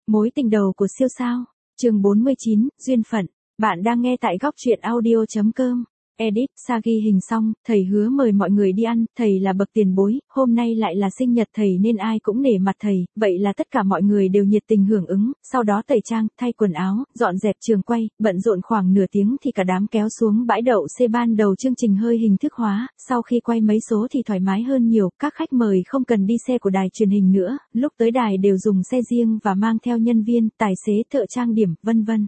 Mối tình đầu của siêu sao. Chương 49, duyên phận. Bạn đang nghe tại góc truyện audio.com. Edit, Sa ghi hình xong, thầy hứa mời mọi người đi ăn, thầy là bậc tiền bối, hôm nay lại là sinh nhật thầy nên ai cũng nể mặt thầy, vậy là tất cả mọi người đều nhiệt tình hưởng ứng, sau đó tẩy trang, thay quần áo, dọn dẹp trường quay, bận rộn khoảng nửa tiếng thì cả đám kéo xuống bãi đậu xe. Ban đầu chương trình hơi hình thức hóa, sau khi quay mấy số thì thoải mái hơn nhiều, các khách mời không cần đi xe của đài truyền hình nữa, lúc tới đài đều dùng xe riêng và mang theo nhân viên, tài xế, thợ trang điểm, vân vân.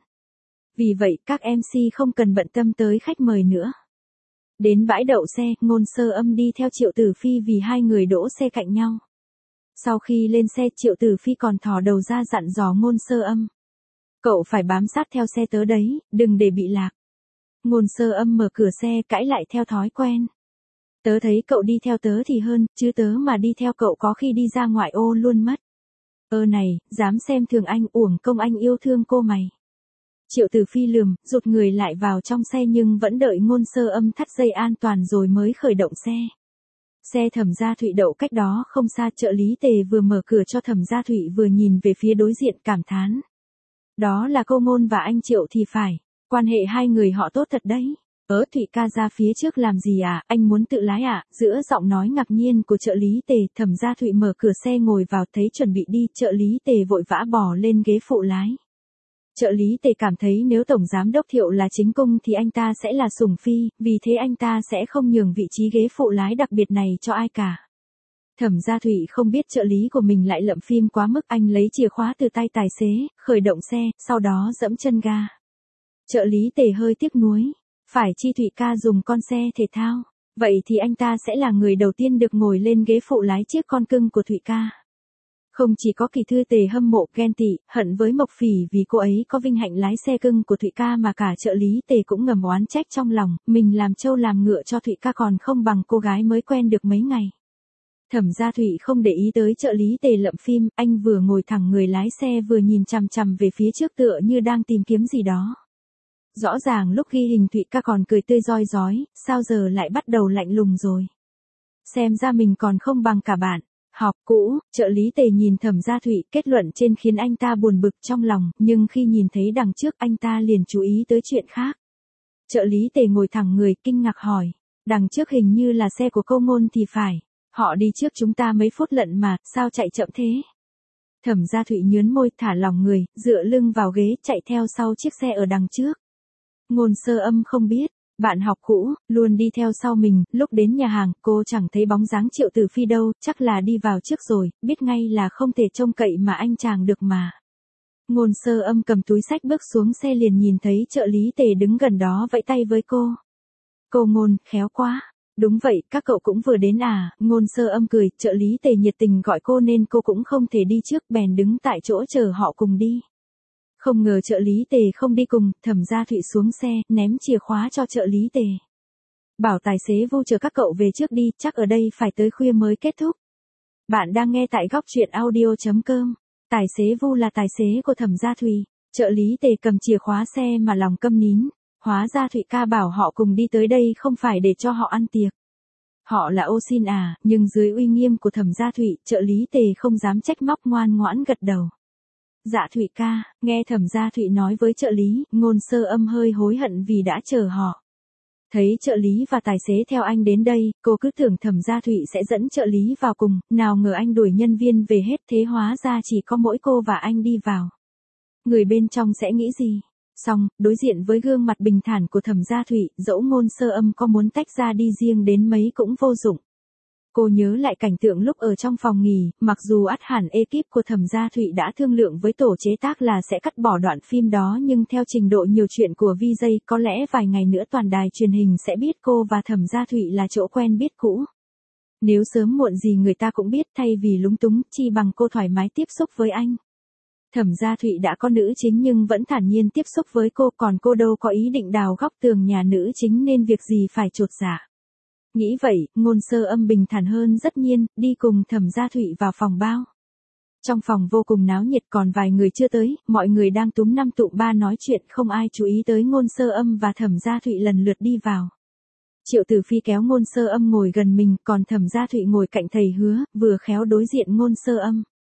Vì vậy, các MC không cần bận tâm tới khách mời nữa. Đến bãi đậu xe, Ngôn Sơ Âm đi theo Triệu Tử Phi vì hai người đỗ xe cạnh nhau. Sau khi lên xe, Triệu Tử Phi còn thò đầu ra dặn dò Ngôn Sơ Âm. Cậu phải bám sát theo xe tớ đấy, đừng để bị lạc. Ngôn Sơ Âm mở cửa xe cãi lại theo thói quen. Tớ thấy cậu đi theo tớ thì hơn, chứ tớ mà đi theo cậu có khi đi ra ngoại ô luôn mất. Này, dám xem thường anh, uổng công anh yêu thương cô mày. Triệu Tử Phi lườm, rụt người lại vào trong xe nhưng vẫn đợi Ngôn Sơ Âm thắt dây an toàn rồi mới khởi động xe. Xe Thẩm Gia Thụy đậu cách đó không xa, trợ lý Tề vừa mở cửa cho Thẩm Gia Thụy vừa nhìn về phía đối diện cảm thán. Đó là cô Ngôn và anh Triệu thì phải, quan hệ hai người họ tốt thật đấy. Thụy ca ra phía trước làm gì à, anh muốn tự lái à? Giữa giọng nói ngạc nhiên của trợ lý Tề, Thẩm Gia Thụy mở cửa xe ngồi vào, thấy chuẩn bị đi, trợ lý Tề vội vã bò lên ghế phụ lái. Trợ lý Tề cảm thấy nếu Tổng Giám đốc Thiệu là chính cung thì anh ta sẽ là sủng phi, vì thế anh ta sẽ không nhường vị trí ghế phụ lái đặc biệt này cho ai cả. Thẩm Gia Thụy không biết trợ lý của mình lại lậm phim quá mức, anh lấy chìa khóa từ tay tài xế, khởi động xe, sau đó giẫm chân ga. Trợ lý Tề hơi tiếc nuối, phải chi Thụy ca dùng con xe thể thao, vậy thì anh ta sẽ là người đầu tiên được ngồi lên ghế phụ lái chiếc con cưng của Thụy ca. Không chỉ có Kỳ Thư Tề hâm mộ, ghen tị, hận với Mộc Phỉ vì cô ấy có vinh hạnh lái xe cưng của Thụy ca mà cả trợ lý Tề cũng ngầm oán trách trong lòng, mình làm trâu làm ngựa cho Thụy ca còn không bằng cô gái mới quen được mấy ngày. Thẩm Gia Thụy không để ý tới trợ lý Tề lậm phim, anh vừa ngồi thẳng người lái xe vừa nhìn chằm chằm về phía trước tựa như đang tìm kiếm gì đó. Rõ ràng lúc ghi hình Thụy ca còn cười tươi rói rói, sao giờ lại bắt đầu lạnh lùng rồi. Xem ra mình còn không bằng cả bạn. Học cũ, trợ lý Tề nhìn Thẩm Gia Thụy, kết luận trên khiến anh ta buồn bực trong lòng, nhưng khi nhìn thấy đằng trước anh ta liền chú ý tới chuyện khác. Trợ lý Tề ngồi thẳng người, kinh ngạc hỏi, đằng trước hình như là xe của cô Ngôn thì phải, họ đi trước chúng ta mấy phút lận mà, sao chạy chậm thế? Thẩm Gia Thụy nhướn môi, thả lỏng người, dựa lưng vào ghế, chạy theo sau chiếc xe ở đằng trước. Ngôn Sơ Âm không biết. Bạn học cũ, luôn đi theo sau mình, lúc đến nhà hàng, cô chẳng thấy bóng dáng Triệu Tử Phi đâu, chắc là đi vào trước rồi, biết ngay là không thể trông cậy mà anh chàng được mà. Ngôn Sơ Âm cầm túi xách bước xuống xe liền nhìn thấy trợ lý Tề đứng gần đó vẫy tay với cô. Cô Ngôn, khéo quá. Đúng vậy, các cậu cũng vừa đến à, Ngôn Sơ Âm cười, trợ lý Tề nhiệt tình gọi cô nên cô cũng không thể đi trước, bèn đứng tại chỗ chờ họ cùng đi. Không ngờ trợ lý Tề không đi cùng, Thẩm Gia Thụy xuống xe, ném chìa khóa cho trợ lý Tề. Bảo tài xế Vu chờ các cậu về trước đi, chắc ở đây phải tới khuya mới kết thúc. Bạn đang nghe tại góc truyện audio.com. Tài xế Vu là tài xế của Thẩm Gia Thụy. Trợ lý Tề cầm chìa khóa xe mà lòng câm nín. Hóa ra Thụy ca bảo họ cùng đi tới đây không phải để cho họ ăn tiệc. Họ là ô xin à, nhưng dưới uy nghiêm của Thẩm Gia Thụy, trợ lý Tề không dám trách móc, ngoan ngoãn gật đầu. Dạ Thụy ca, nghe Thẩm Gia Thụy nói với trợ lý, Ngôn Sơ Âm hơi hối hận vì đã chờ họ. Thấy trợ lý và tài xế theo anh đến đây, cô cứ tưởng Thẩm Gia Thụy sẽ dẫn trợ lý vào cùng, nào ngờ anh đuổi nhân viên về hết, thế hóa ra chỉ có mỗi cô và anh đi vào. Người bên trong sẽ nghĩ gì? Xong, đối diện với gương mặt bình thản của Thẩm Gia Thụy, dẫu Ngôn Sơ Âm có muốn tách ra đi riêng đến mấy cũng vô dụng. Cô nhớ lại cảnh tượng lúc ở trong phòng nghỉ, mặc dù ắt hẳn ekip của Thẩm Gia Thụy đã thương lượng với tổ chế tác là sẽ cắt bỏ đoạn phim đó, nhưng theo trình độ nhiều chuyện của VJ, có lẽ vài ngày nữa toàn đài truyền hình sẽ biết cô và Thẩm Gia Thụy là chỗ quen biết cũ. Nếu sớm muộn gì người ta cũng biết, thay vì lúng túng, chi bằng cô thoải mái tiếp xúc với anh. Thẩm Gia Thụy đã có nữ chính nhưng vẫn thản nhiên tiếp xúc với cô, còn cô đâu có ý định đào góc tường nhà nữ chính nên việc gì phải chột dạ. Nghĩ vậy, Ngôn Sơ Âm bình thản hơn rất nhiên, đi cùng Thẩm Gia Thụy vào phòng bao. Trong phòng vô cùng náo nhiệt, còn vài người chưa tới, mọi người đang túm năm tụm ba nói chuyện, không ai chú ý tới Ngôn Sơ Âm và Thẩm Gia Thụy lần lượt đi vào. Triệu Tử Phi kéo Ngôn Sơ Âm ngồi gần mình, còn Thẩm Gia Thụy ngồi cạnh thầy Hứa, vừa khéo đối diện Ngôn Sơ Âm.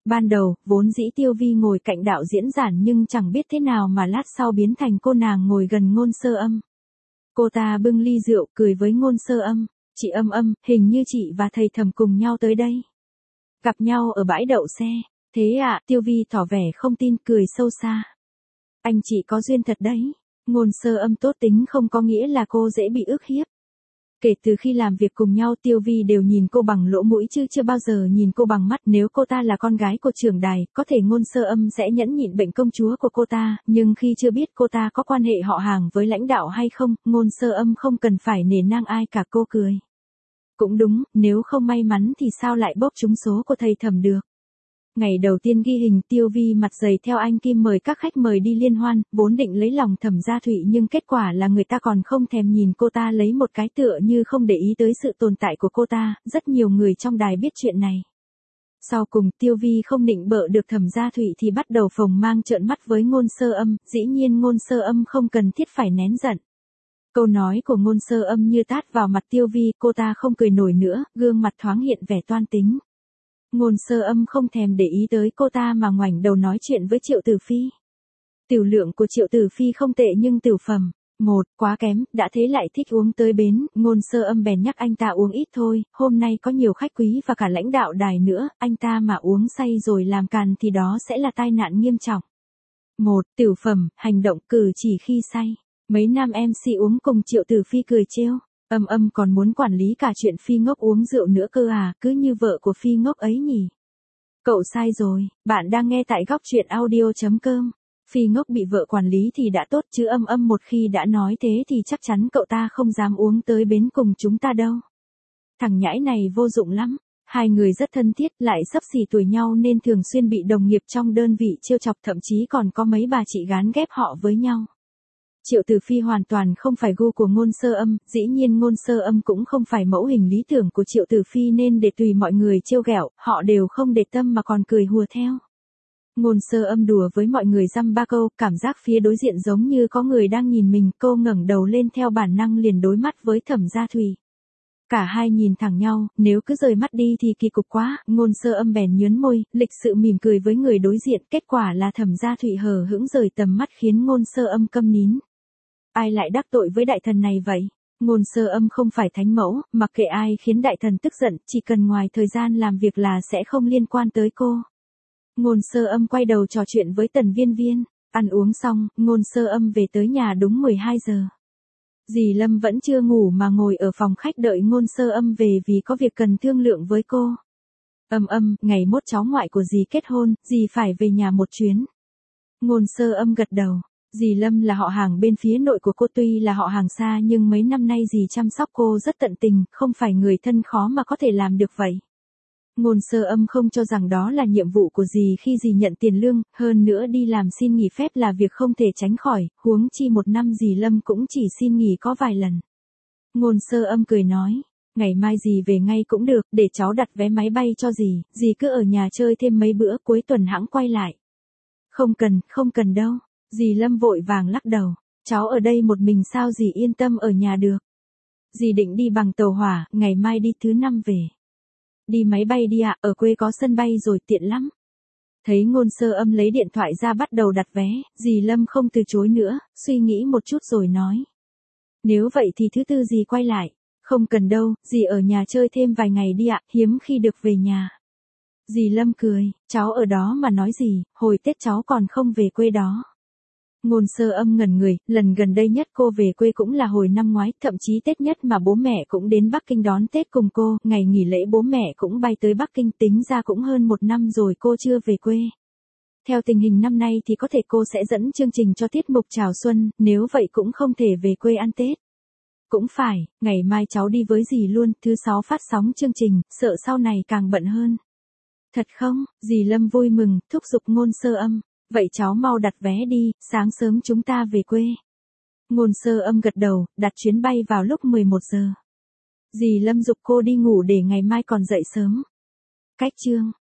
Ban đầu, vốn dĩ Tiêu Vi ngồi cạnh đạo diễn giản nhưng chẳng biết thế nào mà lát sau biến thành cô nàng ngồi gần Ngôn Sơ Âm. Cô ta bưng ly rượu cười với Ngôn Sơ Âm, chị Âm Âm, hình như chị và thầy Thẩm cùng nhau tới đây. Gặp nhau ở bãi đậu xe. Thế ạ, Tiêu Vi tỏ vẻ không tin cười sâu xa. Anh chị có duyên thật đấy. Ngôn Sơ Âm tốt tính không có nghĩa là cô dễ bị ức hiếp. Kể từ khi làm việc cùng nhau Tiêu Vi đều nhìn cô bằng lỗ mũi chứ chưa bao giờ nhìn cô bằng mắt. Nếu cô ta là con gái của trưởng đài, có thể Ngôn Sơ Âm sẽ nhẫn nhịn bệnh công chúa của cô ta, nhưng khi chưa biết cô ta có quan hệ họ hàng với lãnh đạo hay không, Ngôn Sơ Âm không cần phải nể nang ai cả, cô cười. Cũng đúng, nếu không may mắn thì sao lại bốc trúng số của thầy Thẩm được. Ngày đầu tiên ghi hình Tiêu Vi mặt dày theo anh Kim mời các khách mời đi liên hoan, vốn định lấy lòng Thẩm Gia Thụy nhưng kết quả là người ta còn không thèm nhìn cô ta lấy một cái tựa như không để ý tới sự tồn tại của cô ta, rất nhiều người trong đài biết chuyện này. Sau cùng Tiêu Vi không định bợ được Thẩm Gia Thụy thì bắt đầu phồng mang trợn mắt với Ngôn Sơ Âm, dĩ nhiên Ngôn Sơ Âm không cần thiết phải nén giận. Câu nói của Ngôn Sơ Âm như tát vào mặt Tiêu Vi, cô ta không cười nổi nữa, gương mặt thoáng hiện vẻ toan tính. Ngôn Sơ Âm không thèm để ý tới cô ta mà ngoảnh đầu nói chuyện với Triệu Tử Phi. Tiểu lượng của Triệu Tử Phi không tệ nhưng tiểu phẩm, quá kém, đã thế lại thích uống tới bến, Ngôn Sơ Âm bèn nhắc anh ta uống ít thôi, hôm nay có nhiều khách quý và cả lãnh đạo đài nữa, anh ta mà uống say rồi làm càn thì đó sẽ là tai nạn nghiêm trọng. Tiểu phẩm, hành động cử chỉ khi say. Mấy nam MC uống cùng Triệu Tử Phi cười trêu. Âm Âm còn muốn quản lý cả chuyện Phi Ngốc uống rượu nữa cơ à, cứ như vợ của Phi Ngốc ấy nhỉ. Cậu sai rồi, bạn đang nghe tại góc truyện audio.com. Phi Ngốc bị vợ quản lý thì đã tốt chứ Âm Âm một khi đã nói thế thì chắc chắn cậu ta không dám uống tới bến cùng chúng ta đâu. Thằng nhãi này vô dụng lắm. Hai người rất thân thiết, lại xấp xỉ tuổi nhau nên thường xuyên bị đồng nghiệp trong đơn vị trêu chọc, thậm chí còn có mấy bà chị gán ghép họ với nhau. Triệu Tử Phi hoàn toàn không phải gu của Ngôn Sơ Âm, dĩ nhiên Ngôn Sơ Âm cũng không phải mẫu hình lý tưởng của Triệu Tử Phi nên để tùy mọi người trêu ghẹo, họ đều không để tâm mà còn cười hùa theo. Ngôn Sơ Âm đùa với mọi người dăm ba câu, cảm giác phía đối diện giống như có người đang nhìn mình, cô ngẩng đầu lên theo bản năng liền đối mắt với Thẩm Gia Thụy. Cả hai nhìn thẳng nhau, nếu cứ rời mắt đi thì kỳ cục quá, Ngôn Sơ Âm bèn nhớn môi, lịch sự mỉm cười với người đối diện, kết quả là Thẩm Gia Thụy hờ hững rời tầm mắt khiến Ngôn Sơ Âm câm nín. Ai lại đắc tội với đại thần này vậy? Ngôn Sơ Âm không phải thánh mẫu, mặc kệ ai khiến đại thần tức giận, chỉ cần ngoài thời gian làm việc là sẽ không liên quan tới cô. Ngôn Sơ Âm quay đầu trò chuyện với Tần Viên Viên, ăn uống xong, Ngôn Sơ Âm về tới nhà đúng 12 giờ. Dì Lâm vẫn chưa ngủ mà ngồi ở phòng khách đợi Ngôn Sơ Âm về vì có việc cần thương lượng với cô. Âm Âm, ngày mốt cháu ngoại của dì kết hôn, dì phải về nhà một chuyến. Ngôn Sơ Âm gật đầu. Dì Lâm là họ hàng bên phía nội của cô, tuy là họ hàng xa nhưng mấy năm nay dì chăm sóc cô rất tận tình, không phải người thân khó mà có thể làm được vậy. Ngôn Sơ Âm không cho rằng đó là nhiệm vụ của dì khi dì nhận tiền lương, hơn nữa đi làm xin nghỉ phép là việc không thể tránh khỏi, huống chi một năm dì Lâm cũng chỉ xin nghỉ có vài lần. Ngôn Sơ Âm cười nói, ngày mai dì về ngay cũng được, để cháu đặt vé máy bay cho dì cứ ở nhà chơi thêm mấy bữa cuối tuần hẵng quay lại. Không cần đâu. Dì Lâm vội vàng lắc đầu, cháu ở đây một mình sao dì yên tâm ở nhà được. Dì định đi bằng tàu hỏa, ngày mai đi thứ 5 về. Đi máy bay đi ạ, ở quê có sân bay rồi tiện lắm. Thấy Ngôn Sơ Âm lấy điện thoại ra bắt đầu đặt vé, dì Lâm không từ chối nữa, suy nghĩ một chút rồi nói. Nếu vậy thì thứ tư dì quay lại. Không cần đâu, dì ở nhà chơi thêm vài ngày đi ạ, hiếm khi được về nhà. Dì Lâm cười, cháu ở đó mà nói gì, hồi Tết cháu còn không về quê đó. Ngôn Sơ Âm ngẩn người, lần gần đây nhất cô về quê cũng là hồi năm ngoái, thậm chí Tết nhất mà bố mẹ cũng đến Bắc Kinh đón Tết cùng cô, ngày nghỉ lễ bố mẹ cũng bay tới Bắc Kinh, tính ra cũng hơn một năm rồi cô chưa về quê. Theo tình hình năm nay thì có thể cô sẽ dẫn chương trình cho tiết mục chào xuân, nếu vậy cũng không thể về quê ăn Tết. Cũng phải, ngày mai cháu đi với dì luôn, thứ 6 phát sóng chương trình, sợ sau này càng bận hơn. Thật không? Dì Lâm vui mừng, thúc giục Ngôn Sơ Âm. Vậy cháu mau đặt vé đi, sáng sớm chúng ta về quê. Ngôn Sơ Âm gật đầu, đặt chuyến bay vào lúc 11 giờ. Dì Lâm giục cô đi ngủ để ngày mai còn dậy sớm. Cách chương